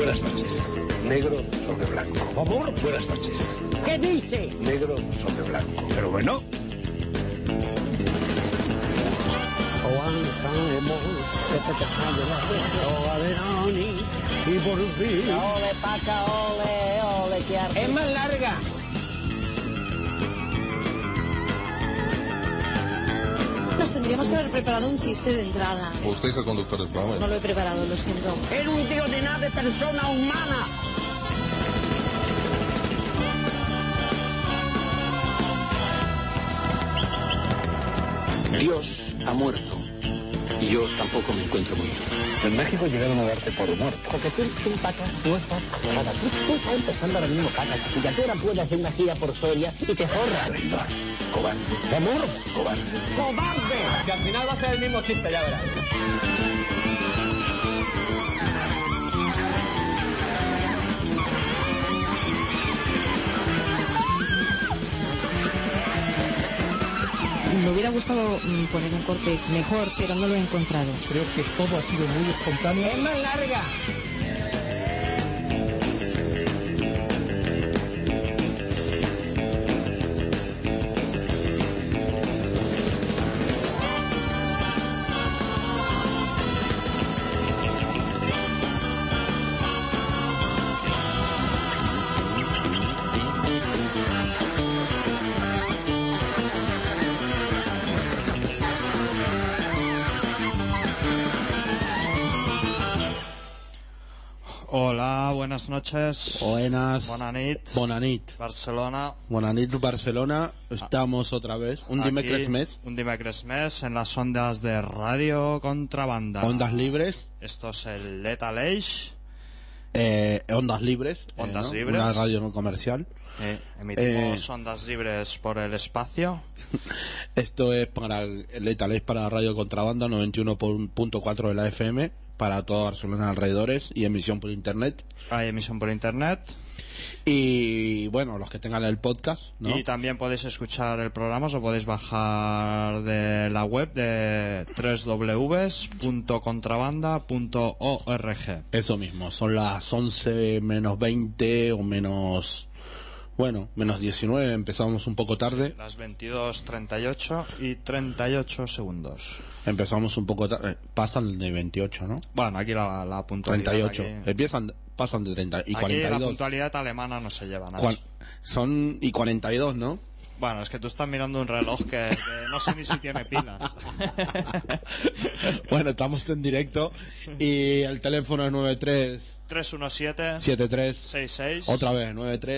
buenas noches. Negro sobre blanco. ¿Cómo? Buenas noches. ¿Qué dice? Negro sobre blanco. Pero bueno. Aguantamos despechando la ropa de Nani y por fin... Ole, paca, ole, que arte. ¡Es más larga! Nos tendríamos que haber preparado un chiste de entrada. Usted es el conductor del programa. No lo he preparado, lo siento. ¡Era un tío de nada de persona humana! Dios ha muerto. Y yo tampoco me encuentro muy bien. En México llegaron a darte por muerto. Porque tú pacas, tú estás pagada. Tú estás empezando ahora mismo, pacas. Y ya tú ahora puedes hacer una gira por Soria y te forras. Traidor. Cobarde. ¡Amor! Cobarde. ¡Cobarde! Si al final va a ser el mismo chiste, ya verás. Me hubiera gustado poner un corte mejor, pero no lo he encontrado. Creo que todo ha sido muy espontáneo. ¡Es más larga! Hola, buenas noches. Buenas. Bonanit. Bonanit. Barcelona. Bonanit, Barcelona. Estamos otra vez. Un dimecres mes. Un dimecres mes en las ondas de Radio Contrabanda. Ondas libres. Esto es el Lethal Age. Ondas libres. Ondas ¿no? libres. Una radio no comercial. Emitimos ondas libres por el espacio. Esto es para el Lethal Age, para Radio Contrabanda 91.4 de la FM. Para toda Barcelona alrededores, y emisión por internet. Hay emisión por internet. Y bueno, los que tengan el podcast, ¿no? Y también podéis escuchar el programa, os lo podéis bajar de la web de www.contrabanda.org. Eso mismo, son las 11 menos 20 o menos... Bueno, menos 19, empezamos un poco tarde. Las 22:38 y 38 segundos. Empezamos un poco tarde, pasan de 28, ¿no? Bueno, aquí la puntualidad. 38, pasan de 30 y aquí 42. La puntualidad alemana no se lleva nada. Son y 42, ¿no? Bueno, es que tú estás mirando un reloj que no sé ni si tiene pilas. Bueno, estamos en directo y el teléfono es 93-317-7366. Otra vez,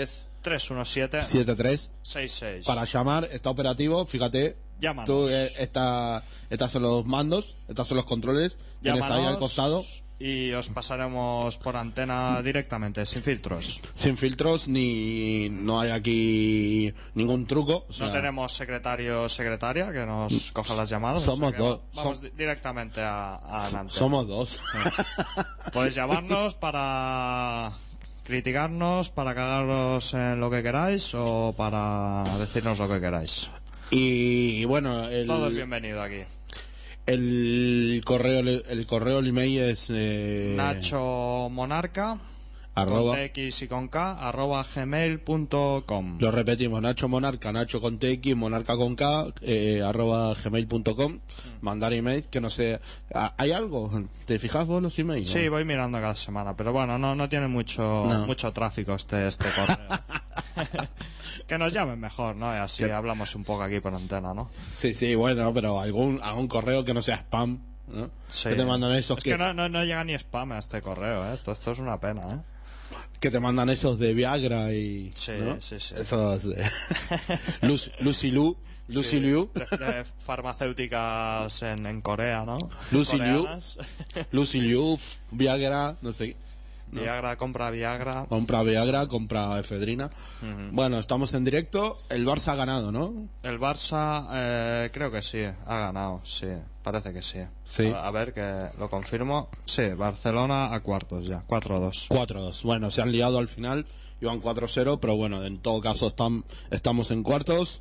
93-317-7366. Para llamar, está operativo, fíjate. Llámanos. Tú estás en los mandos, estás en los controles, tienes ahí al costado. Y os pasaremos por antena directamente, sin filtros. Sin filtros, no hay aquí ningún truco. O sea, no tenemos secretario o secretaria que nos coja las llamadas. Somos dos. Vamos directamente a antena. Somos dos. Podéis llamarnos para criticarnos, para cagaros en lo que queráis o para decirnos lo que queráis. Y bueno, todo es bienvenido aquí. El correo, el email es Nacho Monarca con TX y con K @gmail.com. Lo repetimos, Nacho Monarca, Nacho con TX, Monarca con K @gmail.com. Mandar email, que no sé, ¿hay algo? ¿Te fijas vos los emails? Sí, voy mirando cada semana, pero bueno, no tiene mucho tráfico este correo. Que nos llamen mejor, ¿no? Y así hablamos un poco aquí por antena, ¿no? Sí, bueno, pero algún correo que no sea spam, ¿no? Sí. Que te mandan esos es que no llega ni spam a este correo, ¿eh? Esto es una pena, ¿eh? Que te mandan esos de Viagra y... Sí, ¿no? sí. Esos de... Lucy Liu. De farmacéuticas en Corea, ¿no? Lucy Liu, Viagra, no sé. ¿no? Viagra, compra Viagra. Compra efedrina. Bueno, estamos en directo. El Barça ha ganado, ¿no? El Barça, creo que sí, ha ganado, sí. Parece que sí. A ver, que lo confirmo. Sí, Barcelona a cuartos ya, 4-2. 4-2. Bueno, se han liado al final, iban 4-0, pero bueno, en todo caso estamos en cuartos.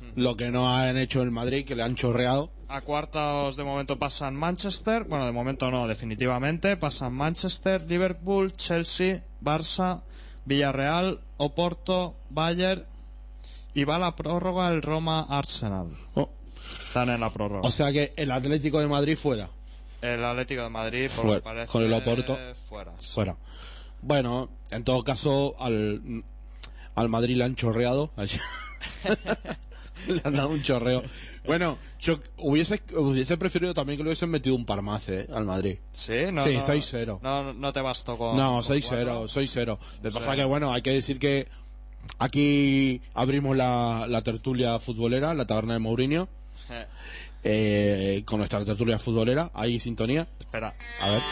lo que no han hecho el Madrid, que le han chorreado. A cuartos de momento pasan Manchester, bueno, de momento no, definitivamente, pasan Manchester, Liverpool, Chelsea, Barça, Villarreal, Oporto, Bayern, y va a la prórroga el Roma-Arsenal. Están en la prórroga. O sea que el Atlético de Madrid fuera. El Atlético de Madrid, por lo que parece, con el Oporto fuera. Bueno, en todo caso, al Madrid le han chorreado. Le han dado un chorreo. Bueno, yo hubiese preferido también que le hubiesen metido un par más, al Madrid. Sí, 6-0. No te bastó con... No, 6-0. Lo que pasa que, bueno, hay que decir que aquí abrimos la tertulia futbolera, la taberna de Mourinho. Con nuestra tertulia futbolera, hay sintonía. Espera. A ver.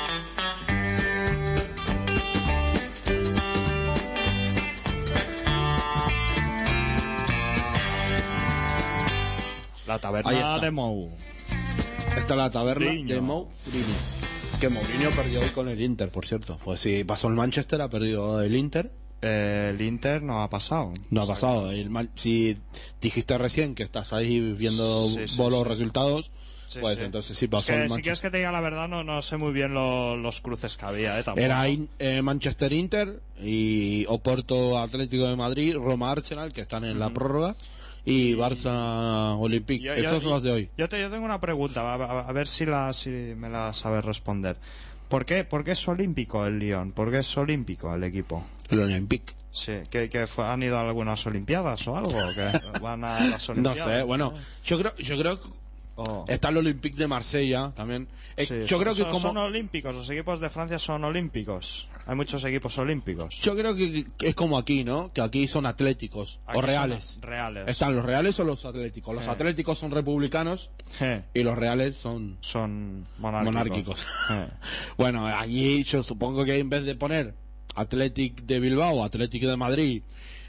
La taberna de Mou. Esta es la taberna Mourinho. de Mourinho. Que Mourinho perdió hoy con el Inter, por cierto. Pues si pasó el Manchester, ha perdido el Inter. El Inter no ha pasado. No ha pasado. Si dijiste recién que estás ahí viendo los resultados, pues sí. Entonces sí pasó el Manchester. Si quieres que te diga la verdad, no sé muy bien los cruces que había. Tampoco. Era Manchester Inter y Oporto Atlético de Madrid, Roma Arsenal, que están en la prórroga, y Barça Olympique. Esos son los de hoy. Yo tengo una pregunta, a ver si me la sabes responder. ¿Por qué es olímpico el Lyon? ¿Por qué es olímpico el equipo? El Olympique. Sí, ¿han ido a algunas olimpiadas o algo? ¿Que van a las olimpiadas? No sé, bueno, yo creo está el Olympique de Marsella también. Yo creo que son olímpicos, los equipos de Francia son olímpicos. Hay muchos equipos olímpicos. Yo creo que es como aquí, ¿no? Que aquí son atléticos aquí o reales. Reales. Están los reales o los atléticos. Los atléticos son republicanos y los reales son monárquicos. Bueno, allí yo supongo que en vez de poner Athletic de Bilbao o Athletic de Madrid,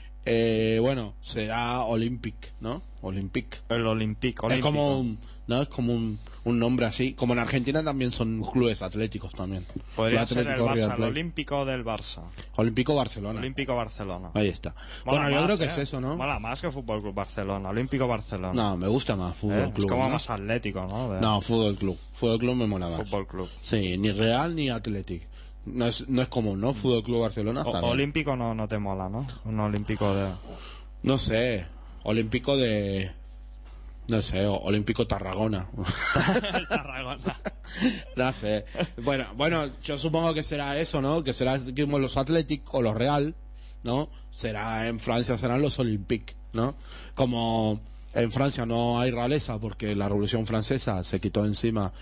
bueno, será Olympic, ¿no? Olympique. El Olympique. Es como un nombre así. Como en Argentina también son clubes atléticos también. Podría ser el Barça, el Olímpico del Barça. Olímpico Barcelona. Olímpico Barcelona. Ahí está. Mola yo más, creo que es eso, ¿no? Mola más que Fútbol Club Barcelona. Olímpico Barcelona. No, me gusta más Fútbol Club. Es como más atlético, ¿no? No, Fútbol Club. Fútbol Club me mola más. Fútbol Club. Sí, ni Real ni Athletic. No es común, ¿no? Fútbol Club Barcelona. Olímpico no te mola, ¿no? Un olímpico de... No sé. Olímpico de... No sé, Olímpico Tarragona. El Tarragona. No sé. Bueno, yo supongo que será eso, ¿no? Que será como los Athletic o los Real, ¿no? Será en Francia, serán los Olympiques, ¿no? Como en Francia no hay realeza porque la Revolución Francesa se quitó encima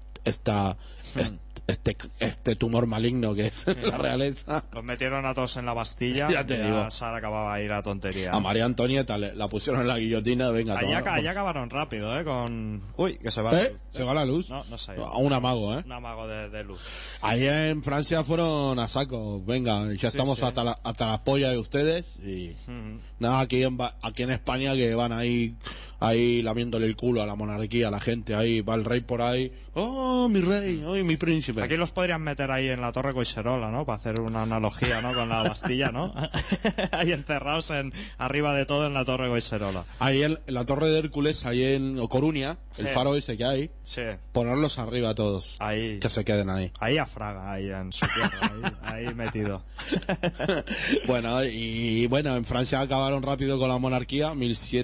este tumor maligno que es la realeza. Los metieron a todos en la Bastilla. Ya te digo. Se acababa ahí la tontería. A María Antonieta la pusieron en la guillotina. Venga, allá acabaron rápido, con... Uy, que se va la luz. ¿Se va la luz? No se ha ido. A un amago, Un amago de luz. Ahí en Francia fueron a saco. Venga, ya estamos hasta la polla de ustedes. Y nada, aquí en España que van ahí lamiéndole el culo a la monarquía, a la gente. Ahí va el rey por ahí. ¡Oh, mi rey! ¡Oh, mi príncipe! Aquí los podrían meter ahí en la Torre Collserola, ¿no? Para hacer una analogía, ¿no? Con la Bastilla, ¿no? Ahí encerrados arriba de todo en la Torre Collserola. Ahí en la Torre de Hércules, ahí en Coruña, el faro ese que hay. Sí. Ponerlos arriba todos. Ahí. Que se queden ahí. Ahí a Fraga, ahí en su tierra, ahí metido. Bueno, en Francia acabaron rápido con la monarquía,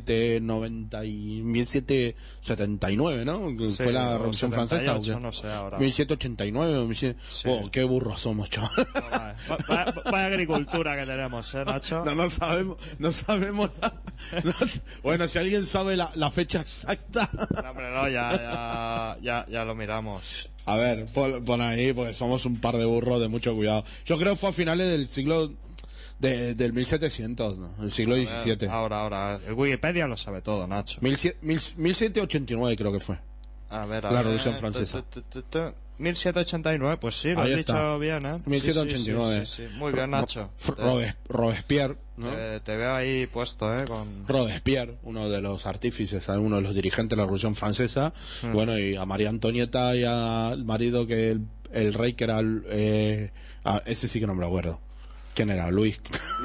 1779, ¿no? Sí, fue la Revolución Francesa. No sé ahora. 1789, Sí. Oh, qué burros somos, chaval. Vaya agricultura que tenemos, Nacho. No sabemos bueno, si alguien sabe la fecha exacta. No, hombre, no, ya lo miramos. A ver, pon ahí, porque somos un par de burros de mucho cuidado. Yo creo que fue a finales del siglo... del 1700, ¿no? El siglo XVII. Ahora. El Wikipedia lo sabe todo, Nacho. 1789 creo que fue. A ver, la Revolución Francesa. 1789, pues sí, lo has dicho bien, 1789. Sí. Muy bien, Nacho. Robespierre, ¿no? Te veo ahí puesto, con... Robespierre, uno de los artífices, uno de los dirigentes de la Revolución Francesa. Bueno, y a María Antonieta y al marido que el rey que era... ese sí que no me lo acuerdo. ¿Quién era? Luis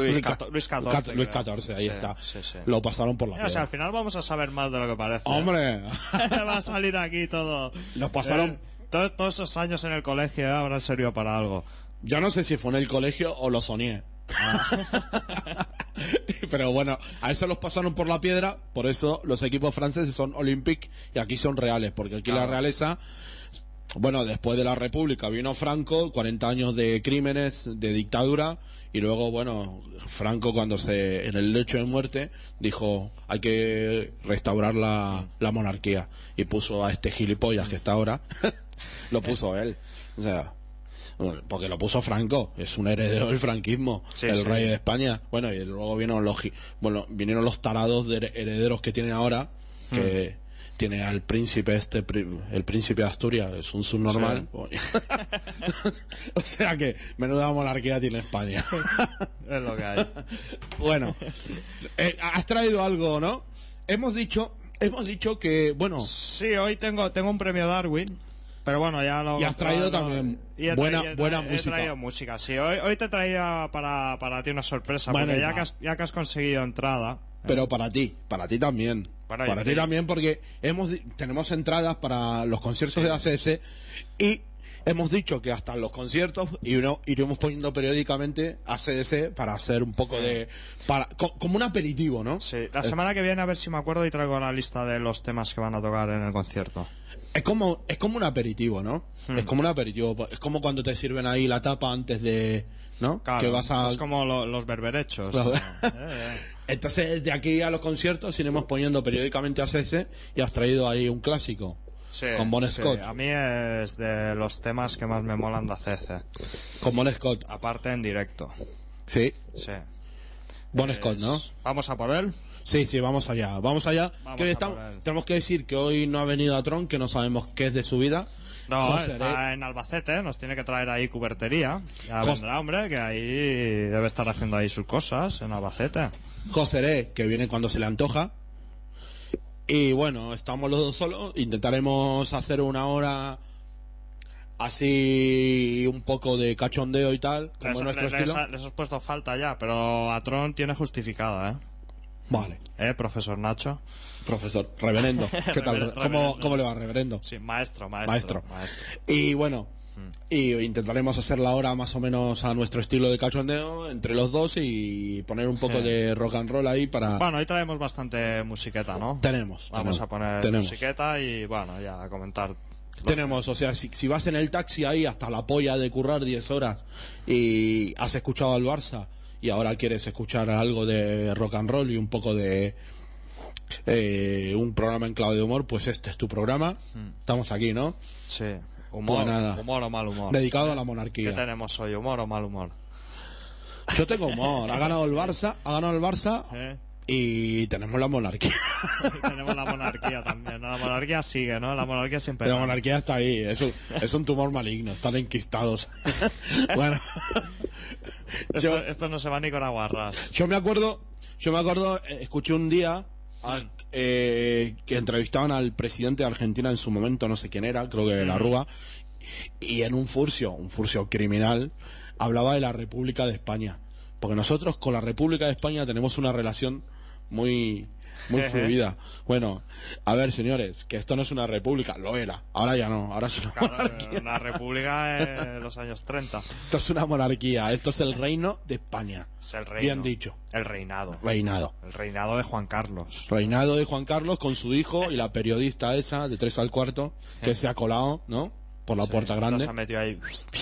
XIV, ahí está. Sí. Lo pasaron por la piedra. O sea, al final vamos a saber más de lo que parece. ¡Hombre! Va a salir aquí todo. Lo pasaron... Todos esos años en el colegio habrán servido para algo. Yo no sé si fue en el colegio o lo soñé. Pero bueno, a eso los pasaron por la piedra. Por eso los equipos franceses son Olympique y aquí son reales, porque aquí la realeza, bueno, después de la República vino Franco, 40 años de crímenes, de dictadura, y luego, bueno, Franco cuando en el lecho de muerte dijo hay que restaurar la monarquía, y puso a este gilipollas que está ahora lo puso él, o sea, porque lo puso Franco, es un heredero del franquismo, el rey de España. Bueno, y luego vinieron los tarados de herederos que tiene ahora, que tiene al príncipe el príncipe de Asturias, es un subnormal. Sí. O sea que menuda monarquía tiene España. Es lo que hay. Bueno, has traído algo, ¿no? Hemos dicho que, bueno... Sí, hoy tengo un premio Darwin. Pero bueno, ya lo... Y has traído también buena música. He traído música, sí. Hoy te traía para ti una sorpresa, bueno, porque ya que has conseguido entrada... Pero para ti también. Para ti también, porque tenemos entradas para los conciertos de ACS y hemos dicho que hasta los conciertos iremos poniendo periódicamente ACDC para hacer un poco como un aperitivo, ¿no? Sí, la semana que viene a ver si me acuerdo y traigo la lista de los temas que van a tocar en el concierto. Es como un aperitivo, ¿no? Es como un aperitivo. Es como cuando te sirven ahí la tapa antes de... ¿no? Claro, que vas a... es como los berberechos. Claro. Entonces, de aquí a los conciertos iremos poniendo periódicamente a CS y has traído ahí un clásico. Sí, con Bon Scott. A mí es de los temas que más me molan de ACC. Con Bon Scott. Aparte en directo. Sí. Bon Scott, ¿no? ¿Vamos a por él? Sí, vamos allá. Tenemos que decir que hoy no ha venido a Tron, que no sabemos qué es de su vida. No, está en Albacete, nos tiene que traer ahí cubertería. Ya vendrá, hombre, que ahí debe estar haciendo ahí sus cosas, en Albacete. Joseré, que viene cuando se le antoja. Y bueno, estamos los dos solos. Intentaremos hacer una hora así, un poco de cachondeo y tal, como nuestro estilo. Les has puesto falta ya, pero a Tron tiene justificada, ¿eh? Vale. Profesor Nacho. Profesor, reverendo. ¿Qué tal? ¿Cómo le va, reverendo? Sí, maestro. Y bueno, y intentaremos hacer la hora más o menos a nuestro estilo de cachondeo entre los dos y poner un poco de rock and roll ahí para... Bueno, hoy traemos bastante musiqueta, ¿no? Vamos a poner musiqueta y bueno, ya a comentar. Tenemos, o sea, si vas en el taxi ahí hasta la polla de currar 10 horas y has escuchado al Barça y ahora quieres escuchar algo de rock and roll y un poco de un programa en clave de humor, pues este es tu programa. Estamos aquí, ¿no? Sí. Humor o mal humor. Dedicado a la monarquía. ¿Qué tenemos hoy? ¿Humor o mal humor? Yo tengo humor. Ha ganado el Barça. Y tenemos la monarquía. Tenemos la monarquía también, ¿no? La monarquía sigue, ¿no? La monarquía siempre... La monarquía está ahí, es un tumor maligno, están enquistados. Bueno. Esto no se va ni con aguarras. Yo me acuerdo, escuché un día que entrevistaban al presidente de Argentina en su momento, no sé quién era, creo que la Rúa, y en un furcio criminal, hablaba de la República de España. Porque nosotros con la República de España tenemos una relación muy fluida. Bueno, a ver, señores, que esto no es una república, lo era. Ahora ya no, ahora es una monarquía. Una república en los años 30. Esto es una monarquía, esto es el reino de España. Es el reino. Bien dicho. El reinado. El reinado de Juan Carlos. Reinado de Juan Carlos con su hijo y la periodista esa de 3 al cuarto que se ha colado, ¿no? Por la puerta grande. Se ha metido ahí.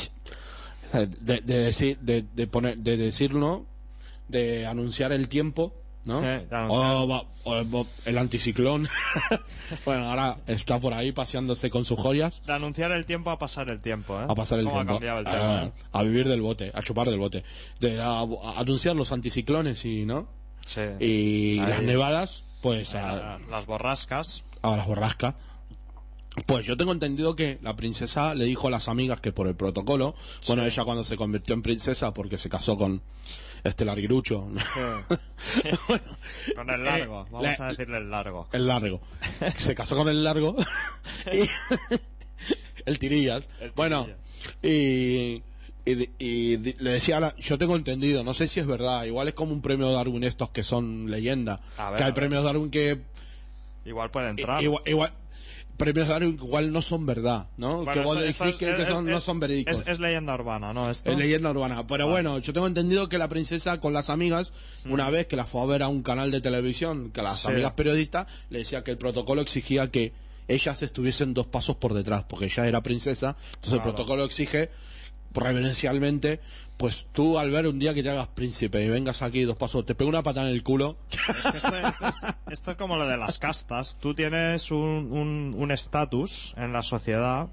De decirlo, de anunciar el tiempo, ¿no? El anticiclón. Bueno, ahora está por ahí paseándose con sus joyas. De anunciar el tiempo a pasar el tiempo, ¿eh? A pasar el tiempo. Ha cambiado el tema, a vivir del bote, a chupar del bote. A anunciar los anticiclones y, ¿no? Sí. Y ahí, las nevadas, pues... las borrascas. Las borrascas. Pues yo tengo entendido que la princesa le dijo a las amigas que por el protocolo, bueno, ella cuando se convirtió en princesa porque se casó con este larguirucho. Bueno, con el largo, vamos a decirle el largo. El largo. Se casó con el largo. Y el tirillas. Bueno, y le decía, yo tengo entendido, no sé si es verdad, igual es como un premio Darwin estos que son leyenda, que hay premios Darwin que igual puede entrar. Igual premios Darwin que igual no son verdad, ¿no? Bueno, que igual no son verídicos. Es leyenda urbana, ¿no? Esto Es leyenda urbana. Pero bueno, yo tengo entendido que la princesa con las amigas, una vez que la fue a ver a un canal de televisión, que las amigas periodistas, le decía que el protocolo exigía que ellas estuviesen 2 pasos por detrás, porque ella era princesa, entonces el protocolo exige reverencialmente, pues tú al ver un día que te hagas príncipe y vengas aquí 2 pasos, te pego una patada en el culo. Es que esto es como lo de las castas. Tú tienes un estatus en la sociedad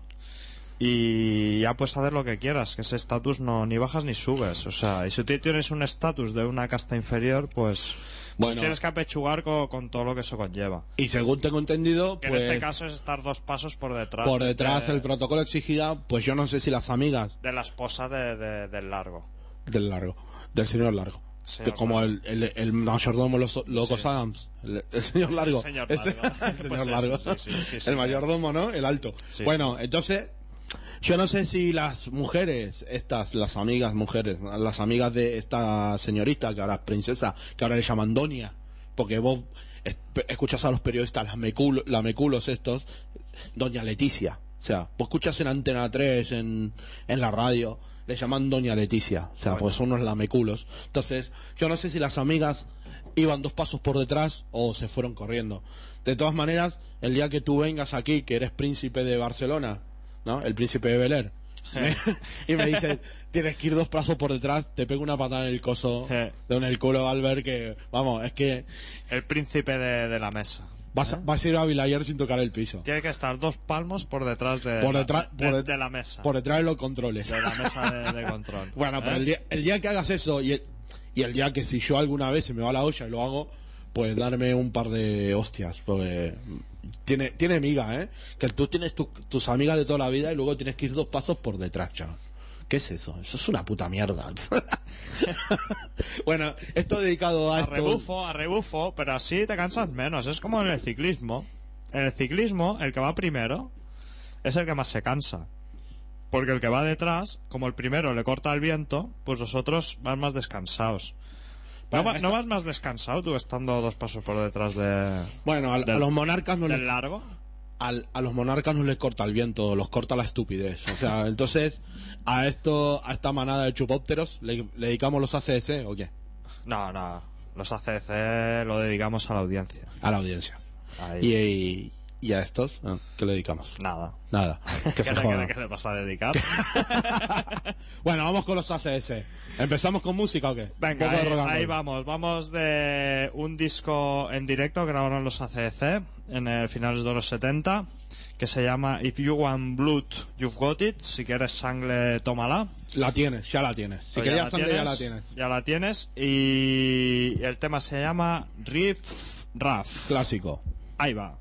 y ya puedes hacer lo que quieras, que ese estatus no ni bajas ni subes. O sea, y si tú tienes un estatus de una casta inferior, pues tienes que apechugar con todo lo que eso conlleva. Y según tengo entendido, que pues, en este caso es estar 2 pasos por detrás. Por detrás el protocolo exigía, pues yo no sé si las amigas de la esposa del Largo. Del señor Largo. Señor como Largo. el mayordomo Locos Adams, el señor Largo. El señor Largo. El mayordomo, ¿no? El alto. Sí, bueno, entonces yo no sé si las mujeres, las amigas de esta señorita, que ahora es princesa, que ahora le llaman Doña, porque vos escuchas a los periodistas, la meculos estos, Doña Leticia. O sea, vos escuchas en Antena 3, en la radio, le llaman Doña Leticia. O sea, pues son unos lameculos. Entonces, yo no sé si las amigas iban 2 pasos por detrás o se fueron corriendo. De todas maneras, el día que tú vengas aquí, que eres príncipe de Barcelona, ¿no? El príncipe de Bel-Air, y me dices, tienes que ir 2 pasos por detrás, te pego una patada en el coso, en el culo, al ver que, vamos, es que... El príncipe de la mesa. Vas a ir a Vilayer sin tocar el piso. Tiene que estar 2 palmos por detrás de la mesa. Por detrás de los controles. De la mesa de control. Bueno, pero el día que hagas eso y el día que si yo alguna vez se me va la olla y lo hago, pues darme un par de hostias, porque tiene miga, ¿eh? Que tú tienes tus amigas de toda la vida y luego tienes que ir 2 pasos por detrás, chaval. ¿Qué es eso? Eso es una puta mierda. Bueno, esto dedicado a rebufo, pero así te cansas menos. Es como en el ciclismo. En el ciclismo, el que va primero es el que más se cansa. Porque el que va detrás, como el primero le corta el viento, pues los otros van más descansados. ¿No vas más descansado tú estando 2 pasos por detrás de... Bueno, a los monarcas no ¿Del Largo? A los monarcas no les corta el viento, los corta la estupidez. O sea, entonces, a esta manada de chupópteros, ¿le dedicamos los ACDC o qué? No, los ACDC lo dedicamos a la audiencia. A la audiencia. ¿Y a estos? ¿Qué le dedicamos? Nada. Que se jodan. ¿Qué le vas a dedicar? Bueno, vamos con los ACDC. ¿Empezamos con música o qué? Venga, ahí vamos. Vamos de un disco en directo que grabaron los ACDC en finales de los 70, que se llama If You Want Blood, You've Got It. Si quieres sangre, tómala. Ya la tienes. Si querías sangre, ya la tienes. Ya la tienes. Y el tema se llama Riff Raff. Clásico. Ahí va.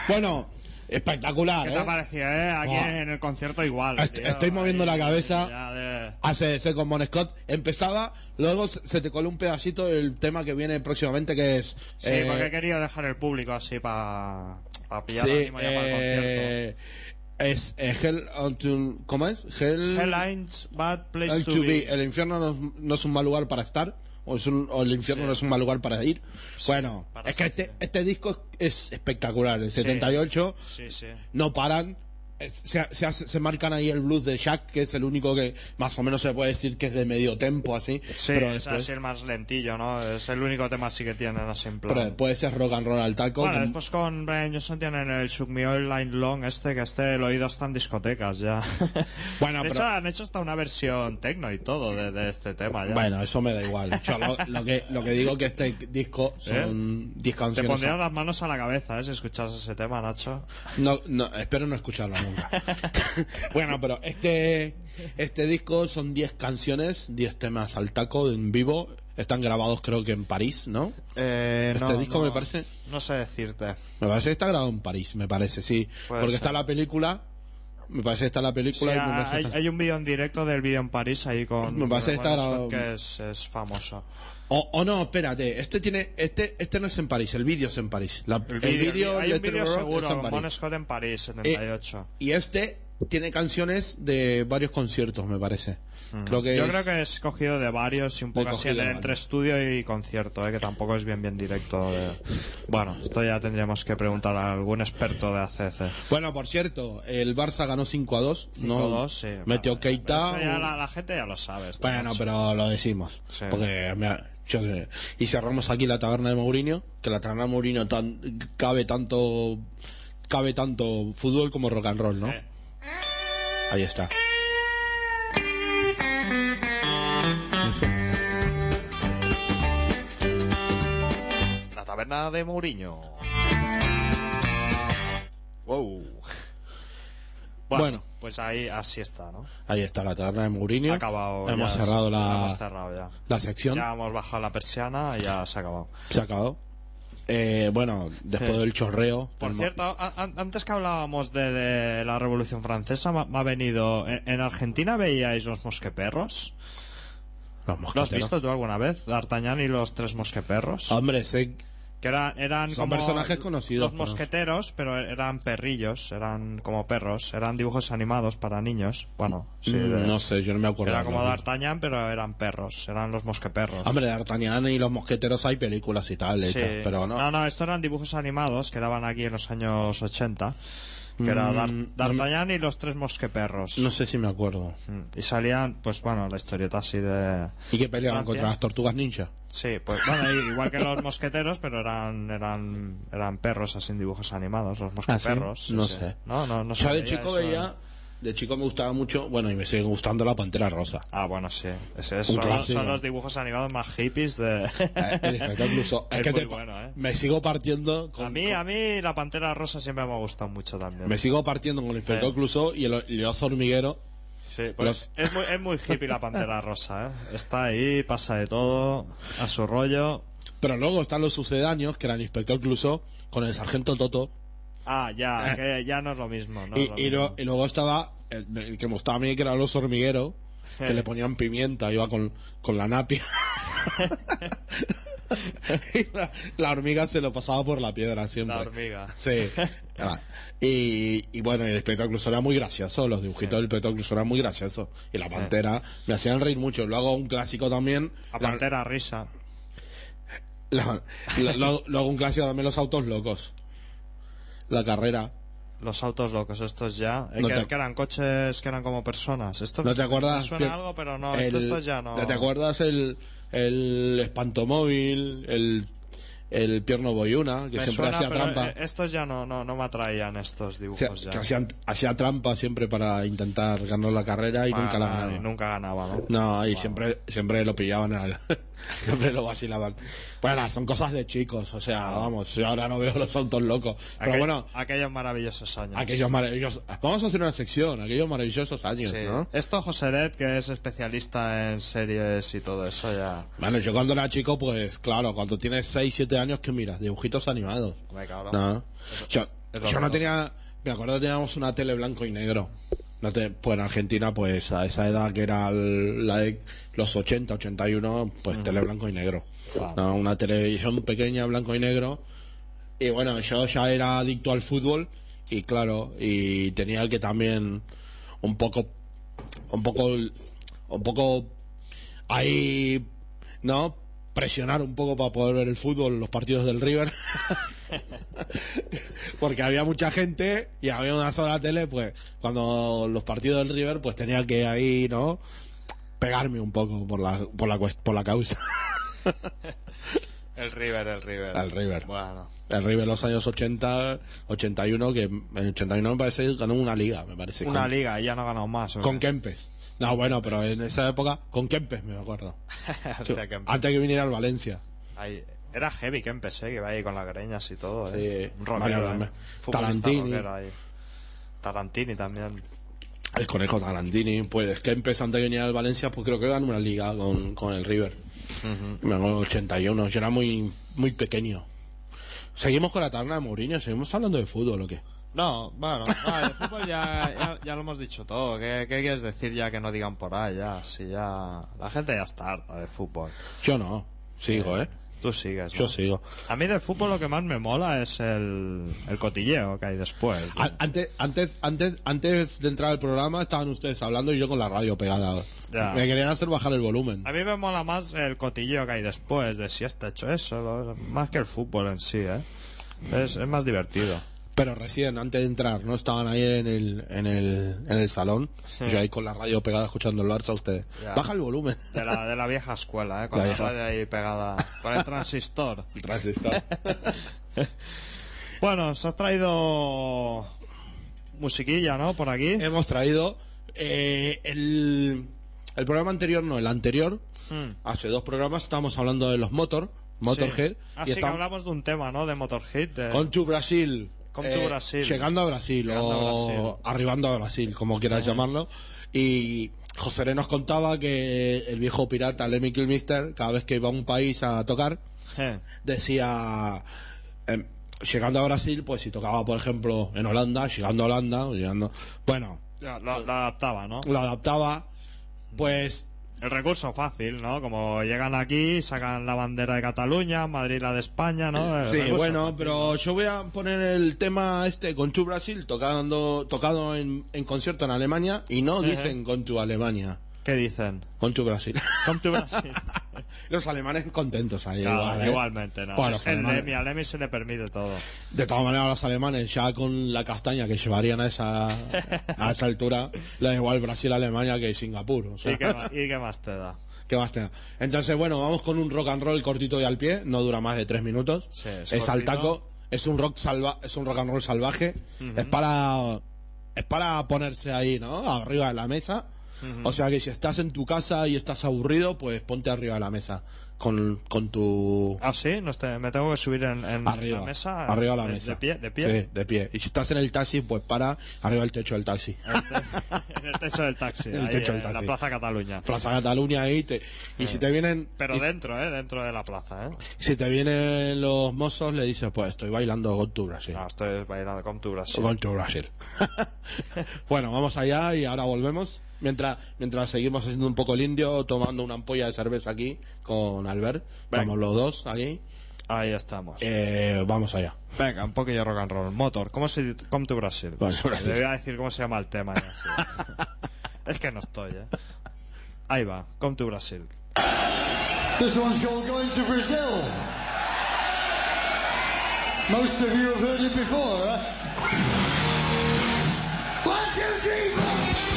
Bueno, espectacular. ¿Qué te ha parecido, aquí en el concierto igual? Estoy moviendo la cabeza. ACDC con Bon Scott. Empezaba, luego se te coló un pedacito del tema que viene próximamente, que es... Sí, porque he querido dejar el público así para pillar el ánimo ya para el concierto. Es Hell until, ¿cómo es? Hell ain't bad place to be. El infierno no es un mal lugar para estar. O el infierno no es un mal lugar para ir. Bueno, es que este disco es espectacular. El 78 no paran. Se marcan ahí el blues de Jack, que es el único que más o menos se puede decir que es de medio tempo así. Sí, pero es así el más lentillo, ¿no? Es el único tema así que tienen así en plan. Pero puede ser rock and roll al taco. Bueno, después con Brian Johnson tienen el Shook Me All Line Long, que el oído está en discotecas ya. Bueno, de hecho, han hecho hasta una versión techno y todo de este tema ya. Bueno, eso me da igual. Yo lo que digo que este disco son 10 canciones. Te pondrías las manos a la cabeza, si escuchas ese tema, Nacho. No, espero no escucharlo. Bueno, pero este disco son 10 canciones, 10 temas al taco en vivo. Están grabados creo que en París, ¿no? Disco me parece... No sé decirte. Me parece que está grabado en París, me parece, sí. Porque está la película... Me parece que está la película... Sí, hay un vídeo en directo del vídeo en París ahí con... Me parece que está grabado... Que es famoso. O no, espérate, este no es en París, el vídeo es en París. El vídeo hay un vídeo seguro, con Bon Scott en París, 78. Y tiene canciones de varios conciertos, me parece. Yo creo que es cogido de varios y un poco así entre estudio y concierto, que tampoco es bien directo. Bueno, esto ya tendríamos que preguntar a algún experto de ACC. Bueno, por cierto, el Barça ganó 5-2. 5-2, sí. Metió Keita. Eso ya la gente ya lo sabe. Bueno, pero lo decimos. Sí. Porque y cerramos aquí la taberna de Mourinho, que la taberna de Mourinho cabe tanto fútbol como rock and roll, ¿no? Ahí está. La taberna de Mourinho. Wow. Bueno, pues ahí así está, ¿no? Ahí está la taberna de Mourinho. Hemos cerrado la sección. Ya hemos bajado la persiana y ya se ha acabado. Se ha acabado. Bueno, después del chorreo. Por cierto, antes que hablábamos de la Revolución Francesa, me ha venido... ¿En Argentina veíais los mosqueperros? ¿Lo has visto tú alguna vez? D'Artagnan y los tres mosqueperros. Hombre, sé... Que eran son como personajes conocidos. Los mosqueteros, pero eran perrillos, eran como perros, eran dibujos animados para niños. Bueno, sí, no sé, yo no me acuerdo. Era como D'Artagnan, pero eran perros, eran los mosqueperros. Hombre, D'Artagnan y los mosqueteros hay películas y tal, hechas, pero no. No, estos eran dibujos animados que daban aquí en los años 80. Que era D'Artagnan y los tres mosqueperros. No sé si me acuerdo. Y salían, pues bueno, la historieta así de... ¿Y que peleaban contra las tortugas ninja? Sí, pues bueno, igual que los mosqueteros, pero eran perros así en dibujos animados, los mosqueperros. ¿Ah, sí? No sé. No ya de chico veía... De chico me gustaba mucho, bueno, y me sigue gustando la Pantera Rosa. Ah, bueno, sí. Son los dibujos animados más hippies de... El Inspector Clouseau. Es que muy bueno, me sigo partiendo con... A mí la Pantera Rosa siempre me ha gustado mucho también. Me sigo partiendo con el Inspector Clouseau y el oso hormiguero. Sí, pues es muy hippie la Pantera Rosa, Está ahí, pasa de todo, a su rollo. Pero luego están los sucedáneos, que era el Inspector Clouseau, con el Sargento Toto. Ah, ya, que ya no es lo mismo. Y luego estaba el que me gustaba a mí, que era el oso hormiguero, que le ponían pimienta, iba con la napia. Y la hormiga se lo pasaba por la piedra siempre. La hormiga. Sí. Y bueno, el Inspector Clouseau era muy gracioso, los dibujitos del Inspector Clouseau eran muy graciosos. Y la Pantera me hacían reír mucho. Luego un clásico también. La Pantera risa. Luego un clásico también, los autos locos. La carrera. Los autos locos, estos ya. Que eran coches que eran como personas. Estos ¿no te acuerdas? Me suena algo, pero no, estos ya no. ¿Te acuerdas el espantomóvil, el Pierno Boyuna, que siempre hacía trampa? Estos ya no me atraían, estos dibujos ya. Que hacía trampa siempre para intentar ganar la carrera y nunca la ganaba. Nunca ganaba, ¿no? No, y siempre lo pillaban siempre lo vacilaban. Bueno, son cosas de chicos, o sea, vamos, yo ahora no veo los autos locos. Pero bueno, aquellos maravillosos años. Aquellos maravillosos. Vamos a hacer una sección, aquellos maravillosos años, sí. ¿No? Esto Joseret, que es especialista en series y todo eso, ya. Bueno, yo cuando era chico, pues claro, cuando tienes 6, 7 años, ¿qué miras? Dibujitos animados. Me cabrón. No. Yo no tenía... Me acuerdo que teníamos una tele blanco y negro. Pues en Argentina, pues a esa edad que era la de los 80, 81, pues tele blanco y negro. Claro. No, una televisión pequeña, blanco y negro. Y bueno, yo ya era adicto al fútbol y claro, y tenía que también un poco ahí, ¿no? Presionar un poco para poder ver el fútbol, los partidos del River. Porque había mucha gente y había una sola tele, pues cuando los partidos del River, pues tenía que ahí, ¿no? Pegarme un poco por la causa. El River. Bueno. El River los años 80, 81, que en 81 me parece ganó una liga, me parece. Una liga, y ya no ha ganado más. Con Kempes. No, bueno, pero en esa época, con Kempes, me acuerdo. Hostia, Kempes. Antes que viniera el Valencia. Ahí, era heavy Kempes, que iba ahí con las greñas y todo. Sí, un rockero, Tarantini. Tarantini también. El conejo Tarantini. Pues Kempes, antes que viniera el Valencia, pues creo que ganó una liga con el River. Me acuerdo, 81. Yo era muy, muy pequeño. ¿Seguimos con la taberna de Mourinho? ¿Seguimos hablando de fútbol o qué? No, bueno, el fútbol ya lo hemos dicho todo. ¿Qué quieres decir ya que no digan por ahí? Ya, si ya... La gente ya está harta de fútbol. Yo no, sigo, Tú sigues, ¿no? Yo sigo. A mí del fútbol lo que más me mola es el cotilleo que hay después, ¿no? Antes de entrar al programa estaban ustedes hablando y yo con la radio pegada. Ya. Me querían hacer bajar el volumen. A mí me mola más el cotilleo que hay después, de si está hecho eso, más que el fútbol en sí, Es más divertido. Pero recién, antes de entrar, ¿no? Estaban ahí en el salón. Sí. Yo ahí con la radio pegada escuchando el Barça, usted. Ya. Baja el volumen. De la vieja escuela, con la radio ahí pegada. Con el transistor. El transistor. Bueno, os has traído musiquilla, ¿no? Por aquí. Hemos traído el programa anterior, no, el anterior. Hace 2 programas estábamos hablando de los Motorhead. Sí. Así que hablamos de un tema, ¿no? De Motorhead. Con tu Brasil. Brasil. Llegando a Brasil arribando a Brasil, como quieras llamarlo. Y José nos contaba que el viejo pirata Lemmy Kilmister, cada vez que iba a un país a tocar, decía, llegando a Brasil, pues si tocaba, por ejemplo, en Holanda, bueno, lo adaptaba, ¿no? Lo adaptaba, pues... El recurso fácil, ¿no? Como llegan aquí, sacan la bandera de Cataluña, Madrid la de España, ¿no? Sí, bueno, fácil, pero ¿no? Yo voy a poner el tema con tu Brasil tocado en concierto en Alemania y no dicen con tu Alemania. ¿Qué dicen? Con tu Brasil. Con tu Brasil. Los alemanes contentos ahí. Claro, igualmente, ¿no? Bueno, a Lemmy se le permite todo. De todas maneras, los alemanes, ya con la castaña que llevarían a esa altura, le da igual Brasil-Alemania que Singapur. O sea. ¿Y qué más te da? ¿Qué más te da? Entonces, bueno, vamos con un rock and roll cortito y al pie, no dura más de 3 minutos. Sí, es al taco, es un rock and roll salvaje. Es para ponerse ahí, ¿no? Arriba de la mesa. O sea que si estás en tu casa y estás aburrido, pues ponte arriba de la mesa con tu... ¿Ah, sí? Me tengo que subir en arriba, la mesa. Arriba de la mesa. ¿De pie? Sí, de pie. Y si estás en el taxi, pues para arriba del techo del taxi. En el techo del taxi. En la Plaza Cataluña. Plaza Cataluña ahí. Si te vienen... Pero dentro de la plaza, Si te vienen los mozos, le dices, pues estoy bailando con tu Brasil. No, estoy bailando con tu Brasil. Con tu Brasil. Bueno, vamos allá y ahora volvemos. Mientras seguimos haciendo un poco el indio, tomando una ampolla de cerveza aquí con Albert. Venga. Vamos los dos aquí. Ahí estamos. Vamos allá. Venga, un poquillo rock and roll. Motor, Come to Brasil. Pues, le voy a decir cómo se llama el tema. Es que no estoy, Ahí va, Come to Brasil. This one's called Going to Brazil. Most of you have heard it before, huh? 1, 2, 3, 4.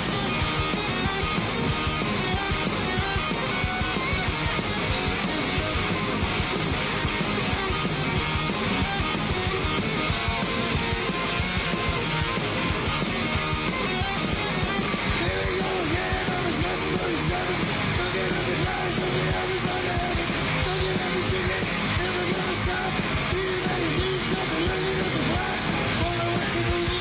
Looking at the clouds on the other side of heaven. Looking at the chicken, never gonna stop. Eating at the food shop and looking at the flag. Wanna watch the movie.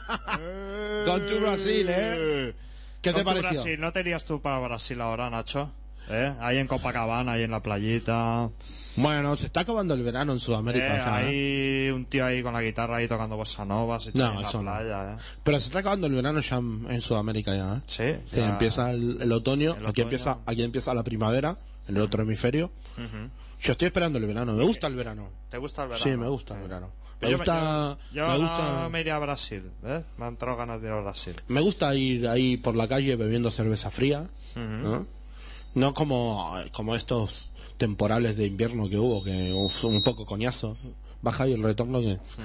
Gone to Brasil, ¿eh? ¿Qué te pareció? Brasil, ¿no te irías tú para Brasil ahora, Nacho? Ahí en Copacabana, ahí en la playita. Bueno, se está acabando el verano en Sudamérica. Ya, hay un tío ahí con la guitarra ahí tocando bossa novas y en la playa. Pero se está acabando el verano ya en Sudamérica ya. Sí, ya empieza el otoño. Aquí empieza la primavera en el otro hemisferio. Yo estoy esperando el verano. Me gusta el verano. ¿Te gusta el verano? Sí, me gusta el verano. Yo me iría a Brasil, ¿ves? Me han entrado ganas de ir a Brasil. Me gusta ir ahí por la calle bebiendo cerveza fría, ¿no? No como estos temporales de invierno que hubo, que un poco coñazo. Baja y el retorno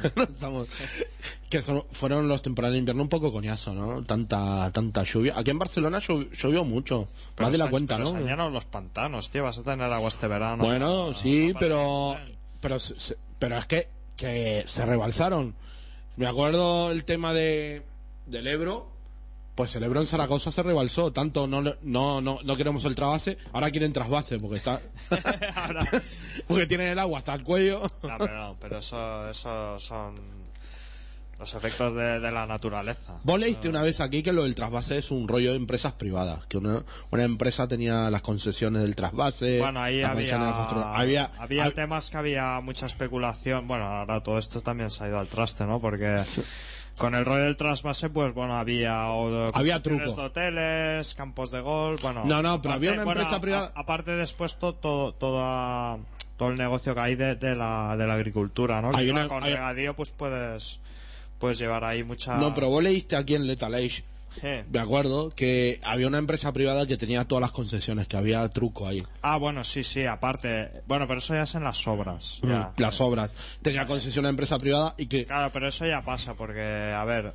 fueron los temporales de invierno un poco coñazo, ¿no? Tanta lluvia. Aquí en Barcelona llovió mucho, más de la cuenta, ¿no? Pero se llenaron los pantanos, tío, vas a tener agua este verano. Bueno, sí, pero es que se rebalsaron. Me acuerdo el tema del Ebro. Pues el Ebro en Zaragoza se rebalsó. Tanto no queremos el trasvase, ahora quieren trasvase porque está porque tienen el agua hasta el cuello. Pero eso son los efectos de la naturaleza. Vos leíste una vez aquí que lo del trasvase es un rollo de empresas privadas, que una empresa tenía las concesiones del trasvase. Bueno, ahí había temas que había mucha especulación. Bueno, ahora todo esto también se ha ido al traste, ¿no? Porque con el rollo del trasvase, pues bueno, había truco de hoteles, campos de golf, bueno. Pero había una empresa privada. Aparte después todo el negocio que hay de la agricultura, ¿no? Con regadío pues puedes llevar ahí mucha. No, pero vos leíste aquí en Lethal Age. Me acuerdo que había una empresa privada que tenía todas las concesiones, que había truco ahí. Bueno, sí, aparte. Bueno, pero eso ya es en las obras. Las obras. Tenía concesión a empresa privada y que. Claro, pero eso ya pasa, porque, a ver.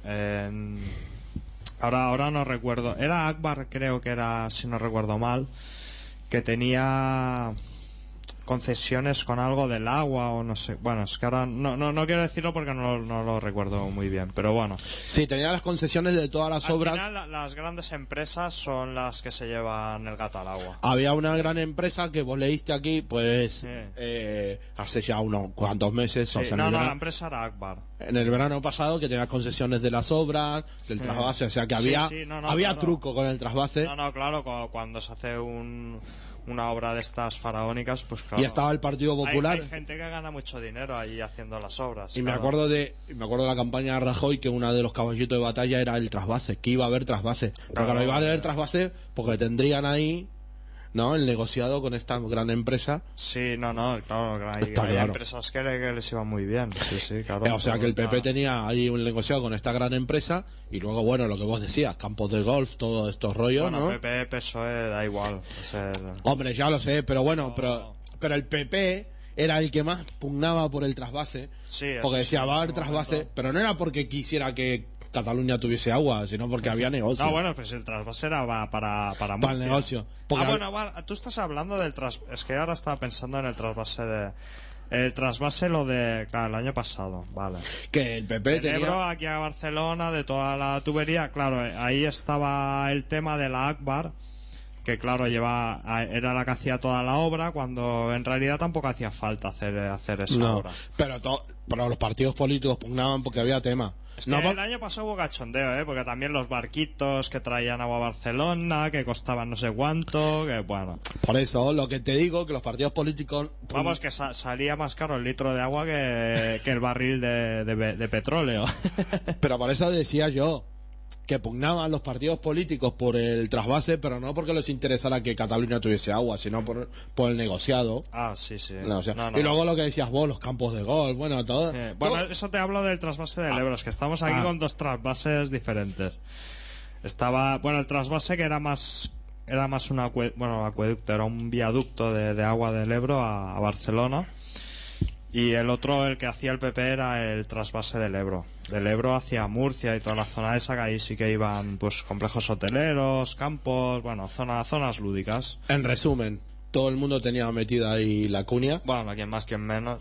Ahora no recuerdo. Era Akbar, creo que era, si no recuerdo mal, que tenía concesiones con algo del agua o no sé. Bueno, es que ahora no quiero decirlo porque no lo recuerdo muy bien, pero bueno. Sí, tenía las concesiones de todas las obras. Al final, las grandes empresas son las que se llevan el gato al agua. Había una gran empresa que vos leíste aquí, pues hace ya unos cuantos meses. Sí, o sea, la empresa era Akbar. En el verano pasado, que tenía concesiones de las obras, del trasvase, o sea que había truco con el trasvase. Claro, cuando se hace una obra de estas faraónicas, pues claro. Y estaba el Partido Popular. Hay gente que gana mucho dinero ahí haciendo las obras. Y me acuerdo de la campaña de Rajoy, que uno de los caballitos de batalla era el trasvase, que iba a haber trasvase. Pero iba a haber trasvase porque tendrían ahí, ¿no?, el negociado con esta gran empresa. Sí, claro, hay empresas que les iban muy bien. Sí, claro. O sea que el PP tenía ahí un negociado con esta gran empresa y luego, bueno, lo que vos decías, campos de golf, todos estos rollos, bueno, ¿no? PP, PSOE, da igual. Hombre, ya lo sé, pero bueno, pero el PP era el que más pugnaba por el trasvase, porque decía, va a haber trasvase, pero no era porque quisiera que Cataluña tuviese agua, sino porque había negocio. Bueno, pues el trasvase era para el negocio. Tú estás hablando del trasvase. Es que ahora estaba pensando en el trasvase el trasvase, lo de, claro, el año pasado, vale. Que el PP tenía Ebro aquí a Barcelona, de toda la tubería, claro, ahí estaba el tema de la Akbar, que claro, era la que hacía toda la obra, cuando en realidad tampoco hacía falta hacer esa obra. Pero los partidos políticos pugnaban porque había tema. Es que el año pasado hubo cachondeo, porque también los barquitos que traían agua a Barcelona, que costaban no sé cuánto, que bueno. Por eso, lo que te digo, que los partidos políticos... Vamos, que salía más caro el litro de agua que el barril de petróleo. Pero por eso decía yo que pugnaban los partidos políticos por el trasvase, pero no porque les interesara que Cataluña tuviese agua, sino por el negociado. Sí. Y luego lo que decías vos, los campos de golf, bueno, todo. Eso te hablo del trasvase del Ebro, es que estamos aquí con dos trasvases diferentes. Estaba, el trasvase que era más un acueducto, era un viaducto de agua del Ebro a Barcelona. Y el otro, el que hacía el PP, era el trasvase del Ebro hacia Murcia y toda la zona esa, que ahí sí que iban pues complejos hoteleros, campos, zonas lúdicas. En resumen, todo el mundo tenía metida ahí la cuña. Bueno, quien más, quien menos.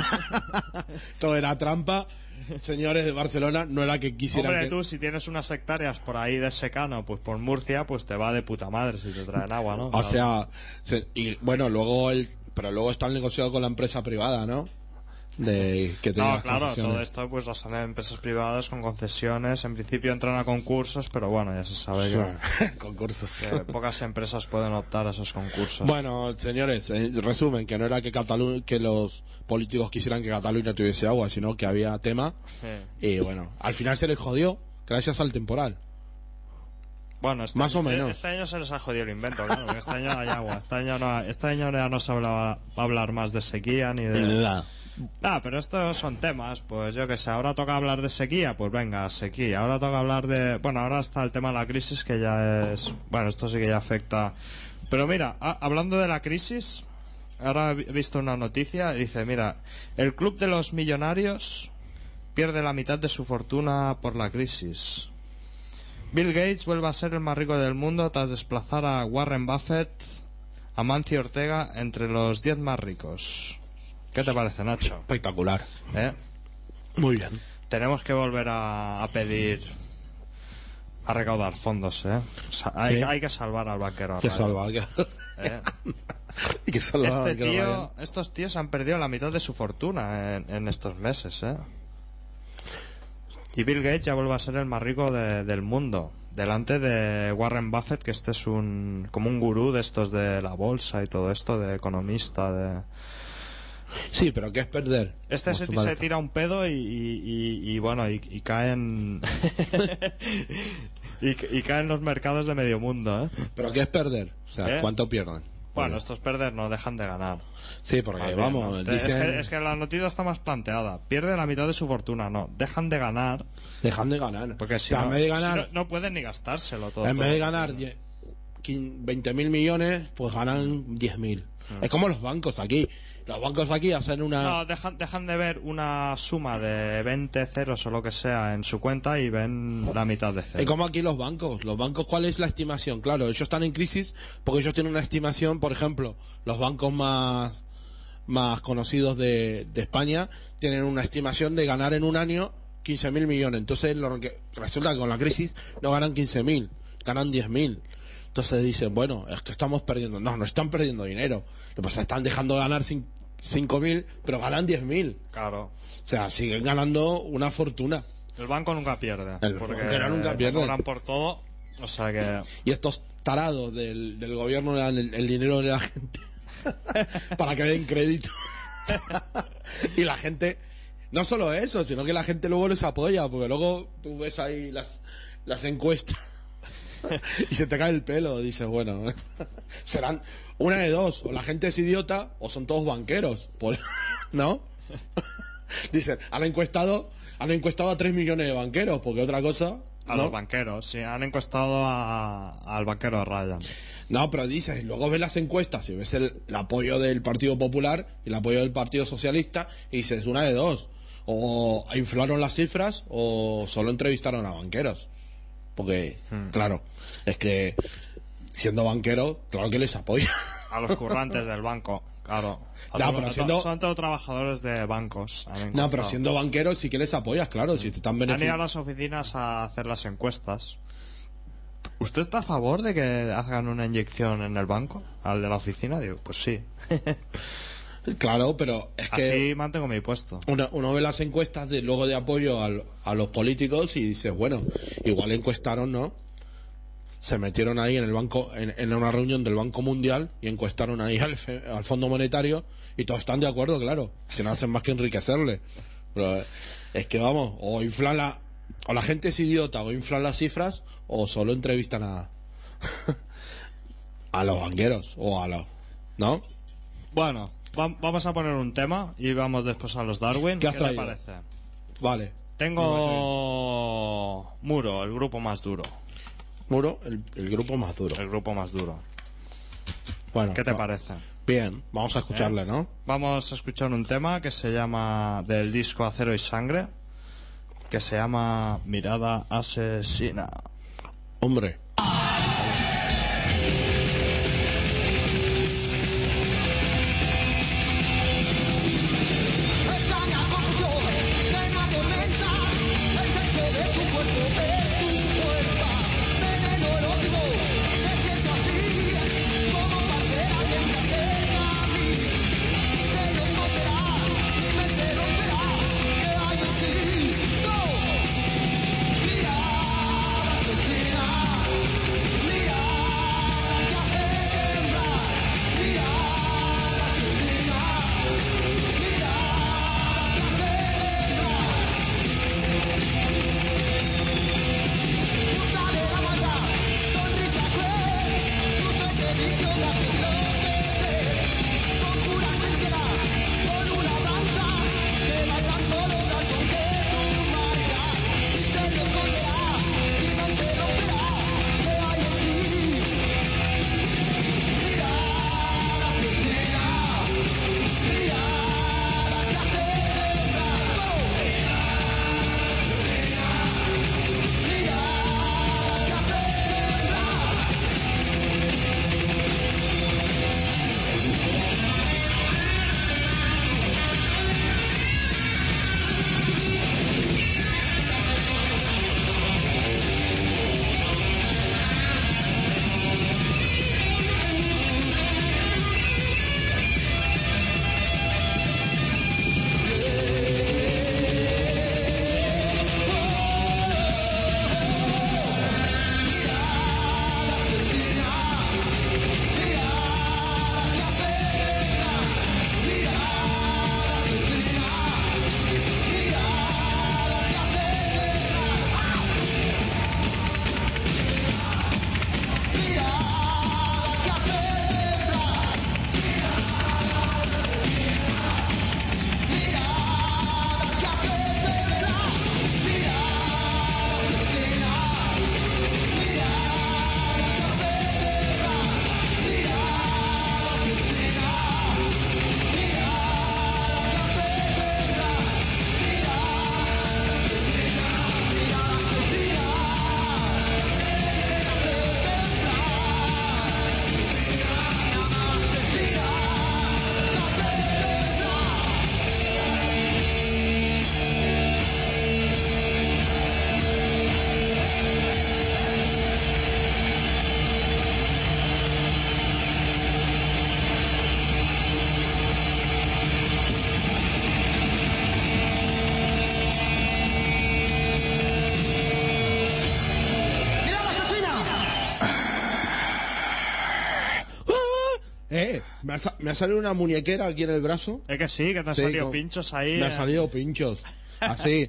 Todo era trampa. Señores de Barcelona, no era que quisieran. Hombre, tú si tienes unas hectáreas por ahí de secano, pues por Murcia, pues te va de puta madre si te traen agua, ¿no? O sea, y bueno, luego luego está el negociado con la empresa privada, ¿no? que tenía las claro, concesiones. todo esto pues lo hacen empresas privadas con concesiones. En principio entran a concursos, pero bueno, ya se sabe que, concursos. que pocas empresas pueden optar a esos concursos. Bueno, señores, resumen, que no era que los políticos quisieran que Cataluña tuviese agua, sino que había tema. Y bueno, al final se les jodió gracias al temporal. Bueno, más o menos. Este año se les ha jodido el invento, claro, porque este año hay agua. Este año ya no se va a hablar más de sequía ni de nada. Pero estos son temas, pues yo que sé, ahora toca hablar de sequía, pues venga, sequía. Ahora toca hablar de... Bueno, ahora está el tema de la crisis, que ya es... Bueno, esto sí que ya afecta... Pero mira, hablando de la crisis, ahora he visto una noticia, dice, mira, el club de los millonarios pierde la mitad de su fortuna por la crisis. Bill Gates vuelve a ser el más rico del mundo tras desplazar a Warren Buffett, Amancio Ortega, entre los 10 más ricos. ¿Qué te parece, Nacho? Espectacular. Muy bien. Tenemos que volver a pedir, a recaudar fondos, ¿eh? O sea, hay que salvar al banquero. Hay que salvar. Estos tíos han perdido la mitad de su fortuna en estos meses, ¿eh? Y Bill Gates ya vuelve a ser el más rico del mundo, delante de Warren Buffett, que este es como un gurú de estos de la bolsa y todo esto, de economista, de... Sí, pero ¿qué es perder? Este se tira un pedo y bueno, y caen y caen los mercados de medio mundo, ¿eh? ¿Pero qué es perder? O sea, ¿cuánto pierden? Bueno, estos perder no dejan de ganar. Sí, porque vamos, dicen... es que la noticia está más planteada. Pierde la mitad de su fortuna, no, dejan de ganar. Dejan de ganar. Porque si en vez de ganar, no pueden ni gastárselo todo. En vez de ganar 20.000 millones, pues ganan 10.000. Es como los bancos aquí. Los bancos aquí hacen una... No, dejan de ver una suma de 20 ceros o lo que sea en su cuenta y ven la mitad de cero. Es como aquí los bancos. Los bancos, ¿cuál es la estimación? Claro, ellos están en crisis porque ellos tienen una estimación, por ejemplo, los bancos más conocidos de España tienen una estimación de ganar en un año 15.000 millones. Entonces, resulta que con la crisis no ganan 15.000, ganan 10.000. Entonces dicen, bueno, es que estamos perdiendo. No están perdiendo dinero. Lo que pasa es que están dejando de ganar 5.000, pero ganan 10.000. Claro. O sea, siguen ganando una fortuna. El banco nunca pierde. Porque nunca pierde. Cobran por todo. O sea que... Y estos tarados del gobierno le dan el dinero de la gente para que den crédito. Y la gente... No solo eso, sino que la gente luego les apoya, porque luego tú ves ahí las encuestas y se te cae el pelo. Dices, bueno, serán una de dos, o la gente es idiota o son todos banqueros, ¿no? Dicen, han encuestado a 3 millones de banqueros, porque otra cosa... A los banqueros, sí, han encuestado al banquero de Ryan. No, pero dices, luego ves las encuestas y ves el apoyo del Partido Popular y el apoyo del Partido Socialista y dices, una de dos, o inflaron las cifras o solo entrevistaron a banqueros. Porque, claro, es que siendo banquero, claro que les apoya. A los currantes del banco, claro. Son todos trabajadores de bancos. No, pero siendo banqueros sí que les apoyas, claro. Si te están Han ido a las oficinas a hacer las encuestas. ¿Usted está a favor de que hagan una inyección en el banco? ¿Al de la oficina? Digo, pues sí. Claro, pero es que... Así mantengo mi puesto. Uno ve las encuestas luego de apoyo a los políticos y dices, bueno, igual encuestaron, ¿no? Se metieron ahí en el banco, en una reunión del Banco Mundial y encuestaron ahí al Fondo Monetario y todos están de acuerdo, claro. Si no hacen más que enriquecerle. Pero es que vamos, o la gente es idiota, o inflan las cifras, o solo entrevistan a los banqueros, ¿no? Bueno, vamos a poner un tema y vamos después a los Darwin. ¿Qué te parece? Vale. Tengo Muro, el grupo más duro. Muro, el grupo más duro. El grupo más duro. Bueno, ¿qué te parece? Bien, vamos a escucharle, ¿no? Vamos a escuchar un tema que se llama, del disco Acero y Sangre, que se llama Mirada Asesina. Hombre. Pero Me ha salido una muñequera aquí en el brazo. Es que sí, que te han salido pinchos ahí. Me han salido pinchos. Así.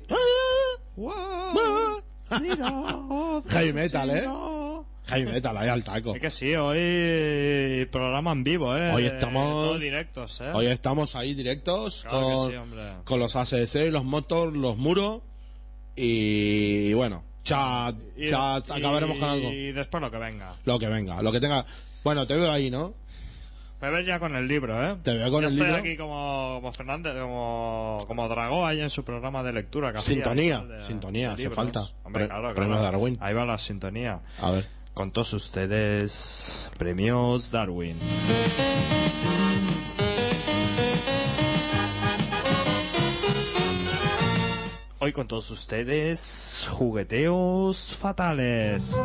Heavy metal, Heavy metal, ahí al taco. Es que sí, hoy programa en vivo, Hoy estamos... Todos directos, Hoy estamos ahí directos claro con los ACDC, los Motors, los muros y bueno, chat, acabaremos con algo. Y después lo que venga. Lo que tenga. Bueno, te veo ahí, ¿no? Me ves ya con el libro, Te veo con el libro. Estoy aquí como Fernández, como Dragó ahí en su programa de lectura. Sintonía, hace falta. Hombre, claro. Premio Darwin. Ahí va la sintonía. A ver. Con todos ustedes, Premios Darwin. Hoy con todos ustedes, jugueteos fatales.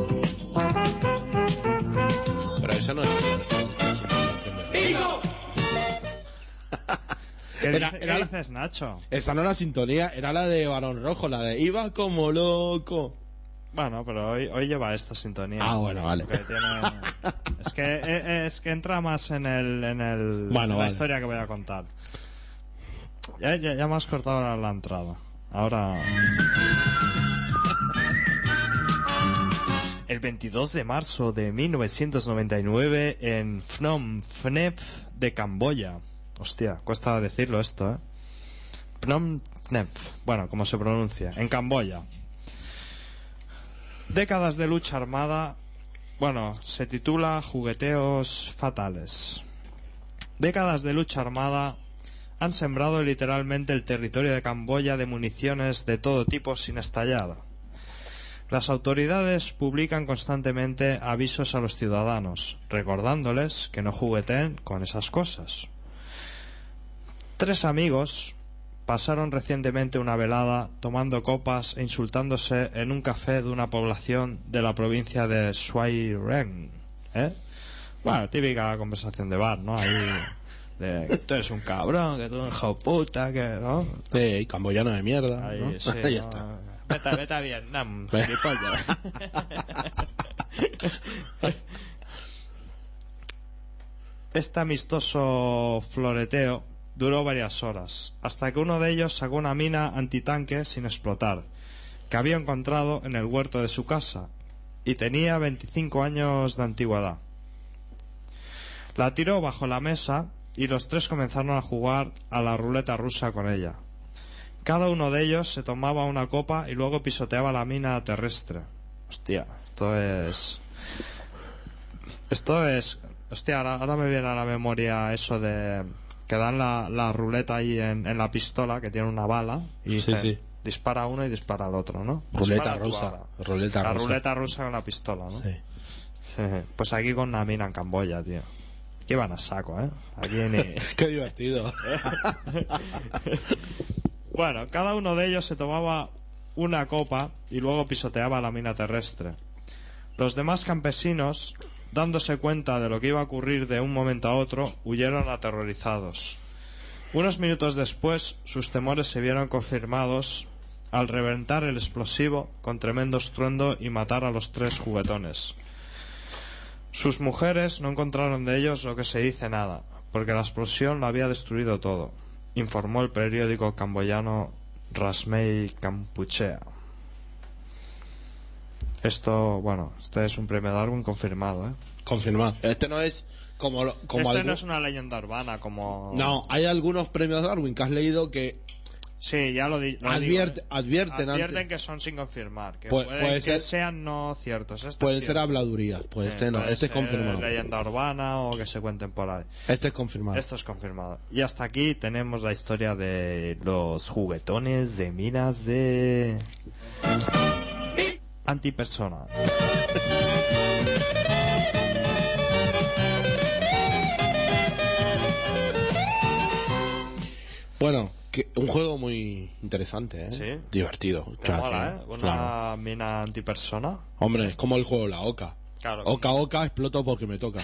Pero eso no es... ¿Qué dices, Nacho? Esa no era la sintonía, era la de Barón Rojo, la de Iba como loco. Bueno, pero hoy lleva esta sintonía. Ah, bueno, vale. Es que entra más en la historia que voy a contar. Ya me has cortado la entrada. Ahora... El 22 de marzo de 1999 en Phnom Penh de Camboya. Hostia, cuesta decirlo esto, Phnom Penh. Bueno, como se pronuncia. En Camboya. Décadas de lucha armada. Bueno, se titula Jugueteos fatales. Décadas de lucha armada han sembrado literalmente el territorio de Camboya de municiones de todo tipo sin estallar. Las autoridades publican constantemente avisos a los ciudadanos, recordándoles que no jugueteen con esas cosas. 3 amigos pasaron recientemente una velada tomando copas e insultándose en un café de una población de la provincia de Suai Reng. Bueno, típica conversación de bar, ¿no? Ahí de que tú eres un cabrón, que tú eres un hijo de puta, que no. Sí, camboyano de mierda. Ahí, ¿no? sí, ya ¿no? está. Vete a Vietnam, gilipollas. Este amistoso floreteo duró varias horas, hasta que uno de ellos sacó una mina antitanque sin explotar, que había encontrado en el huerto de su casa, y tenía 25 años de antigüedad. La tiró bajo la mesa y los 3 comenzaron a jugar a la ruleta rusa con ella. Cada uno de ellos se tomaba una copa y luego pisoteaba la mina terrestre. Hostia, esto es... Hostia, ahora me viene a la memoria eso de... Que dan la ruleta ahí en la pistola, que tiene una bala, y dispara uno y dispara al otro, ¿no? Ruleta rusa. La ruleta rusa con la pistola, ¿no? Sí. Pues aquí con una mina en Camboya, tío. Que van a saco, Aquí ni... Qué divertido. Bueno, cada uno de ellos se tomaba una copa y luego pisoteaba la mina terrestre. Los demás campesinos, dándose cuenta de lo que iba a ocurrir de un momento a otro, huyeron aterrorizados. Unos minutos después, sus temores se vieron confirmados al reventar el explosivo con tremendo estruendo y matar a los 3 juguetones. Sus mujeres no encontraron de ellos lo que se dice nada, porque la explosión lo había destruido todo, informó el periódico camboyano Rasmei Kampuchea. Este es un premio Darwin confirmado, Confirmado. Este no es como no es una leyenda urbana como... No, hay algunos premios Darwin que has leído que... Sí, ya lo digo. Advierten antes que son sin confirmar, que puede que sean no ciertos. Pueden ser habladurías, pues este no, este es confirmado. Leyenda urbana o que se cuenten por ahí. Este es confirmado. Esto es confirmado. Y hasta aquí tenemos la historia de los juguetones de minas de antipersonas. Bueno, un juego muy interesante, Sí. Divertido. Mola, Una mina antipersona. Hombre, es como el juego La Oca. Claro. Oca, exploto porque me toca.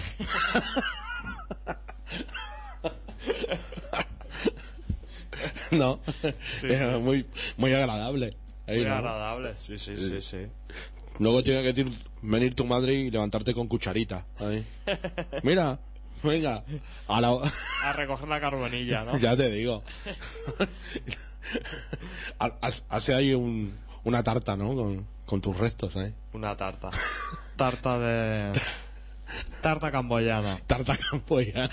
No, Sí. Es muy agradable. Ahí, Muy ¿no? agradable, sí. Luego tiene que venir tu madre y levantarte con cucharita. Ahí. Mira, Venga, a recoger la carbonilla, ¿no? Ya te digo. Hace ahí una tarta, ¿no? Con tus restos, ¿eh? Una tarta. Tarta camboyana. Tarta camboyana.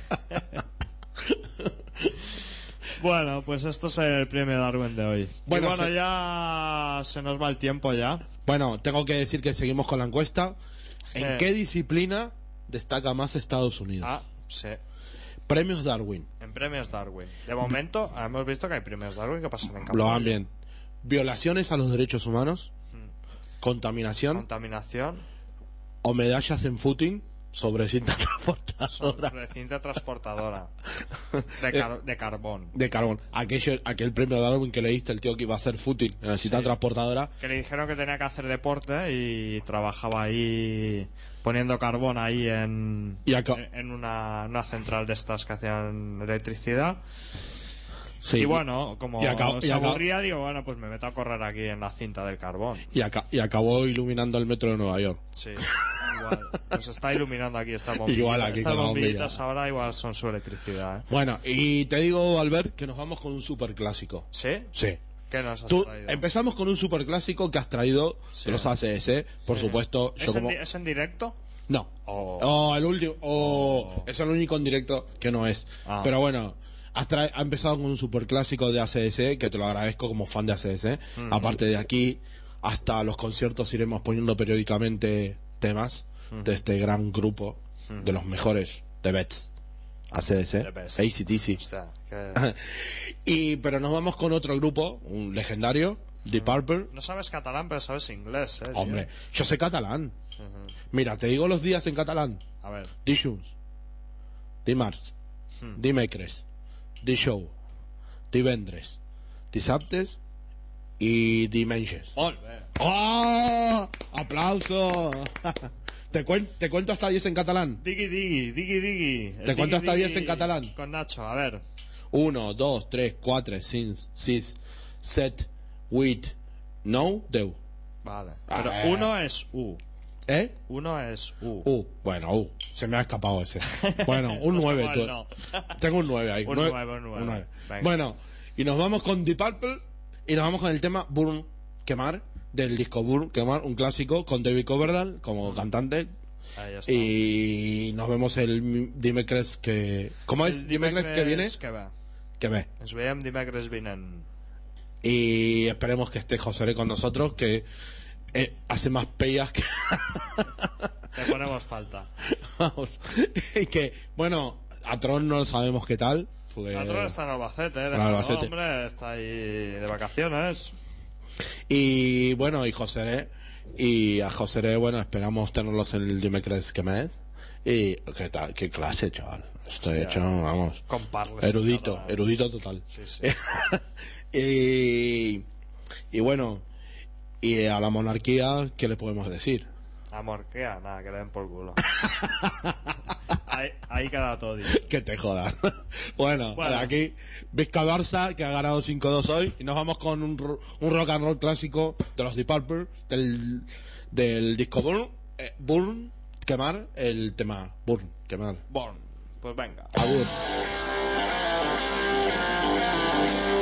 Bueno, pues esto es el premio Darwin de hoy. Bueno, ya se nos va el tiempo ya. Bueno, tengo que decir que seguimos con la encuesta. ¿En qué disciplina destaca más Estados Unidos? Ah, sí. Premios Darwin. En premios Darwin. De momento, hemos visto que hay premios Darwin que pasan en Camboya. Lo van bien. Violaciones a los derechos humanos. Contaminación. O medallas en footing sobre cinta transportadora. Sobre cinta transportadora. De carbón. De carbón. Aquel premio Darwin que leíste, el tío que iba a hacer footing en la cinta transportadora. Que le dijeron que tenía que hacer deporte y trabajaba ahí poniendo carbón ahí en una central de estas que hacían electricidad. Sí, y bueno, como se aburría, digo, bueno, pues me meto a correr aquí en la cinta del carbón. Y acabó iluminando el metro de Nueva York. Sí, igual. Pues está iluminando aquí esta bombilla. Igual aquí estas con bombillitas ahora igual son su electricidad, ¿eh? Bueno, y te digo, Albert, que nos vamos con un superclásico. ¿Sí? Sí. ¿Qué nos has traído? Empezamos con un superclásico que has traído de los ACS, por supuesto. ¿Es en directo? No. El último. Es el único en directo que no es. Pero bueno, ha empezado con un superclásico de ACDC, que te lo agradezco como fan de ACDC. Aparte de aquí, hasta los conciertos iremos poniendo periódicamente temas de este gran grupo de los mejores de Bets. ACDC, AC/DC. Pero nos vamos con otro grupo, un legendario, Deep Purple. No sabes catalán, pero sabes inglés, ¿eh? Hombre, yo sé catalán. Mira, te digo los días en catalán. A ver. Dijous, dimarts, dimecres, dijous, divendres, dissabtes y dimensions. ¡Oh! ¡Aplauso! ¿Te cuento hasta 10 en catalán? Digui. ¿Te cuento hasta 10 en catalán? Con Nacho, a ver. 1, 2, 3, 4, 5, 6, 7, 8, 9, 10. Vale. Pero uno es U. ¿Eh? Uno es U. Bueno, se me ha escapado ese. Bueno, un 9. Pues no. Tengo un 9 ahí. Un 9. Bueno, y nos vamos con Deep Purple y nos vamos con el tema Burn, Quemar, del disco Burn, Quemar, un clásico con David Coverdale como cantante. Ahí está. Y nos vemos el dimecres que... ¿Cómo es? ¿Dimecres que viene? Que ve. Ens veiem dimecres vinent. Y esperemos que esté José con nosotros, que hace más pellas que... Le ponemos falta. Vamos. Y que, bueno, a Tron no sabemos qué tal. A Tron está en Albacete, hombre, está ahí de vacaciones. Y bueno, y José, y a José, bueno, esperamos tenerlos en el dimecres que mes. Y qué tal, qué clase, chaval. Estoy hecho, vamos, erudito total. Sí. Y bueno, y a la monarquía, ¿qué le podemos decir? A monarquía, nada, que le den por culo. ahí queda todo. Que te jodan. Bueno, aquí Vizca Barça, que ha ganado 5-2 hoy, y nos vamos con un rock and roll clásico de los Deep Purple, del disco Burn, Quemar, el tema Burn, Quemar. Pues venga. Abur.